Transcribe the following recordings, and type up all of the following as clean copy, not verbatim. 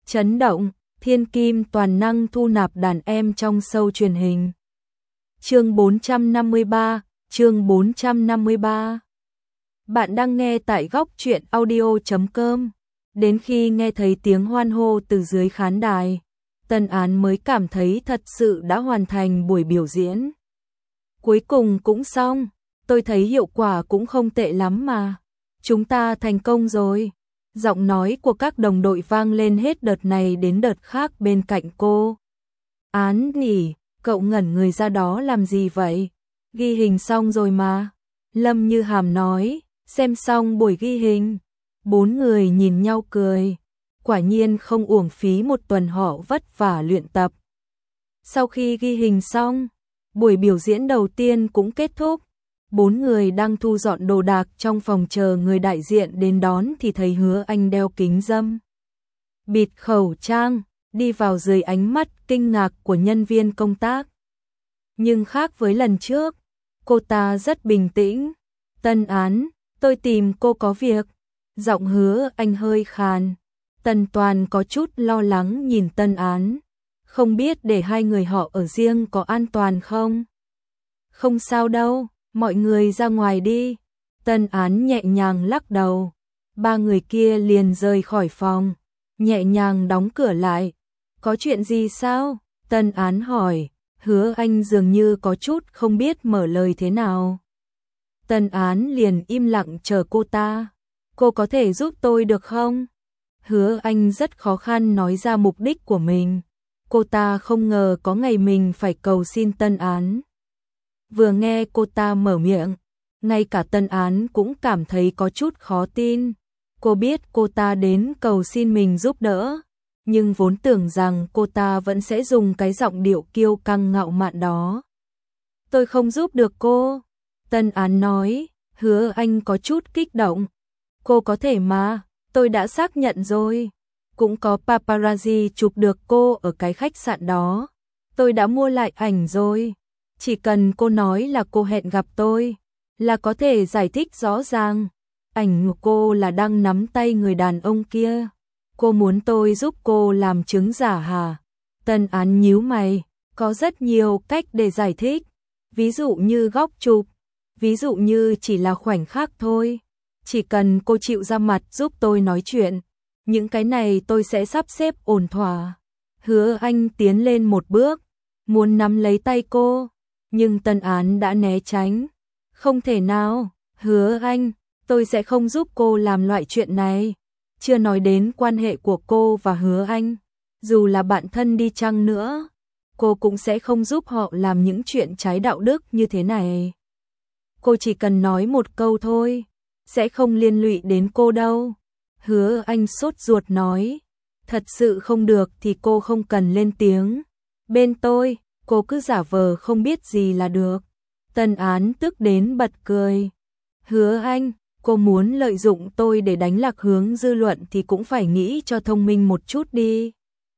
Chấn động, thiên kim toàn năng thu nạp đàn em trong show truyền hình. Chương 453, chương 453. Bạn đang nghe tại góc truyện audio.com. Đến khi nghe thấy tiếng hoan hô từ dưới khán đài, Tân Án mới cảm thấy thật sự đã hoàn thành buổi biểu diễn. Cuối cùng cũng xong, tôi thấy hiệu quả cũng không tệ lắm mà. Chúng ta thành công rồi. Giọng nói của các đồng đội vang lên hết đợt này đến đợt khác bên cạnh cô. Án nhỉ, cậu ngẩn người ra đó làm gì vậy? Ghi hình xong rồi mà. Lâm Như Hàm nói, xem xong buổi ghi hình. Bốn người nhìn nhau cười. Quả nhiên không uổng phí một tuần họ vất vả luyện tập. Sau khi ghi hình xong, buổi biểu diễn đầu tiên cũng kết thúc. Bốn người đang thu dọn đồ đạc trong phòng chờ người đại diện đến đón thì thấy Hứa Anh đeo kính râm, bịt khẩu trang, đi vào dưới ánh mắt kinh ngạc của nhân viên công tác. Nhưng khác với lần trước, cô ta rất bình tĩnh. Tân Án, tôi tìm cô có việc. Giọng Hứa Anh hơi khàn. Tân Toàn có chút lo lắng nhìn Tân Án. Không biết để hai người họ ở riêng có an toàn không? Không sao đâu. Mọi người ra ngoài đi. Tân Án nhẹ nhàng lắc đầu. Ba người kia liền rời khỏi phòng, nhẹ nhàng đóng cửa lại. Có chuyện gì sao? Tân Án hỏi. Hứa Anh dường như có chút không biết mở lời thế nào. Tân Án liền im lặng chờ cô ta. Cô có thể giúp tôi được không? Hứa Anh rất khó khăn nói ra mục đích của mình. Cô ta không ngờ có ngày mình phải cầu xin Tân Án. Vừa nghe cô ta mở miệng, ngay cả Tân Án cũng cảm thấy có chút khó tin. Cô biết cô ta đến cầu xin mình giúp đỡ, nhưng vốn tưởng rằng cô ta vẫn sẽ dùng cái giọng điệu kiêu căng ngạo mạn đó. Tôi không giúp được cô, Tân Án nói. Hứa Anh có chút kích động. Cô có thể mà, tôi đã xác nhận rồi. Cũng có paparazzi chụp được cô ở cái khách sạn đó. Tôi đã mua lại ảnh rồi. Chỉ cần cô nói là cô hẹn gặp tôi, là có thể giải thích rõ ràng. Ảnh của cô là đang nắm tay người đàn ông kia. Cô muốn tôi giúp cô làm chứng giả hả? Tân Án nhíu mày. Có rất nhiều cách để giải thích. Ví dụ như góc chụp. Ví dụ như chỉ là khoảnh khắc thôi. Chỉ cần cô chịu ra mặt giúp tôi nói chuyện, những cái này tôi sẽ sắp xếp ổn thỏa. Hứa Anh tiến lên một bước, muốn nắm lấy tay cô. Nhưng Tân Án đã né tránh. Không thể nào, Hứa Anh, tôi sẽ không giúp cô làm loại chuyện này. Chưa nói đến quan hệ của cô và Hứa Anh. Dù là bạn thân đi chăng nữa, cô cũng sẽ không giúp họ làm những chuyện trái đạo đức như thế này. Cô chỉ cần nói một câu thôi, sẽ không liên lụy đến cô đâu. Hứa Anh sốt ruột nói. Thật sự không được thì cô không cần lên tiếng. Bên tôi, cô cứ giả vờ không biết gì là được. Tân Án tức đến bật cười. Hứa Anh, cô muốn lợi dụng tôi để đánh lạc hướng dư luận thì cũng phải nghĩ cho thông minh một chút đi.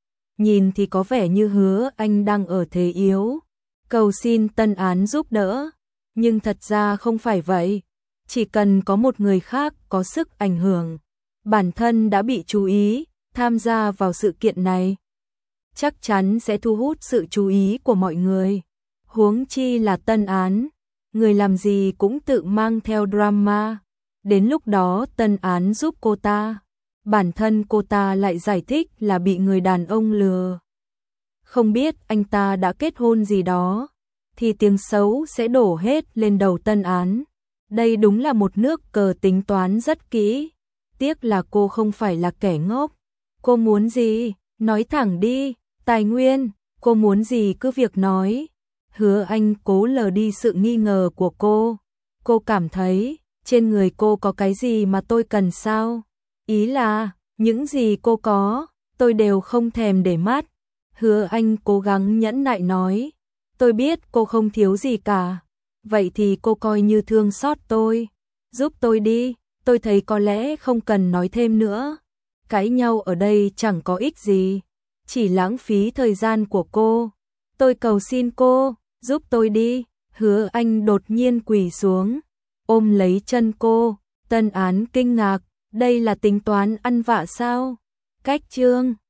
Nhìn thì có vẻ như Hứa Anh đang ở thế yếu, cầu xin Tân Án giúp đỡ. Nhưng thật ra không phải vậy. Chỉ cần có một người khác có sức ảnh hưởng, bản thân đã bị chú ý, tham gia vào sự kiện này, chắc chắn sẽ thu hút sự chú ý của mọi người. Huống chi là Tân Án, người làm gì cũng tự mang theo drama. Đến lúc đó Tân Án giúp cô ta, bản thân cô ta lại giải thích là bị người đàn ông lừa. Không biết anh ta đã kết hôn gì đó, thì tiếng xấu sẽ đổ hết lên đầu Tân Án. Đây đúng là một nước cờ tính toán rất kỹ. Tiếc là cô không phải là kẻ ngốc. Cô muốn gì? Nói thẳng đi. Tài nguyên, cô muốn gì cứ việc nói. Hứa Anh cố lờ đi sự nghi ngờ của cô. Cô cảm thấy, trên người cô có cái gì mà tôi cần sao? Ý là, những gì cô có, tôi đều không thèm để mắt. Hứa Anh cố gắng nhẫn nại nói. Tôi biết cô không thiếu gì cả. Vậy thì cô coi như thương xót tôi. Giúp tôi đi, tôi thấy có lẽ không cần nói thêm nữa. Cãi nhau ở đây chẳng có ích gì, chỉ lãng phí thời gian của cô. Tôi cầu xin cô, giúp tôi đi. Hứa Anh đột nhiên quỳ xuống, ôm lấy chân cô. Tân Án kinh ngạc, đây là tính toán ăn vạ sao? Cách chương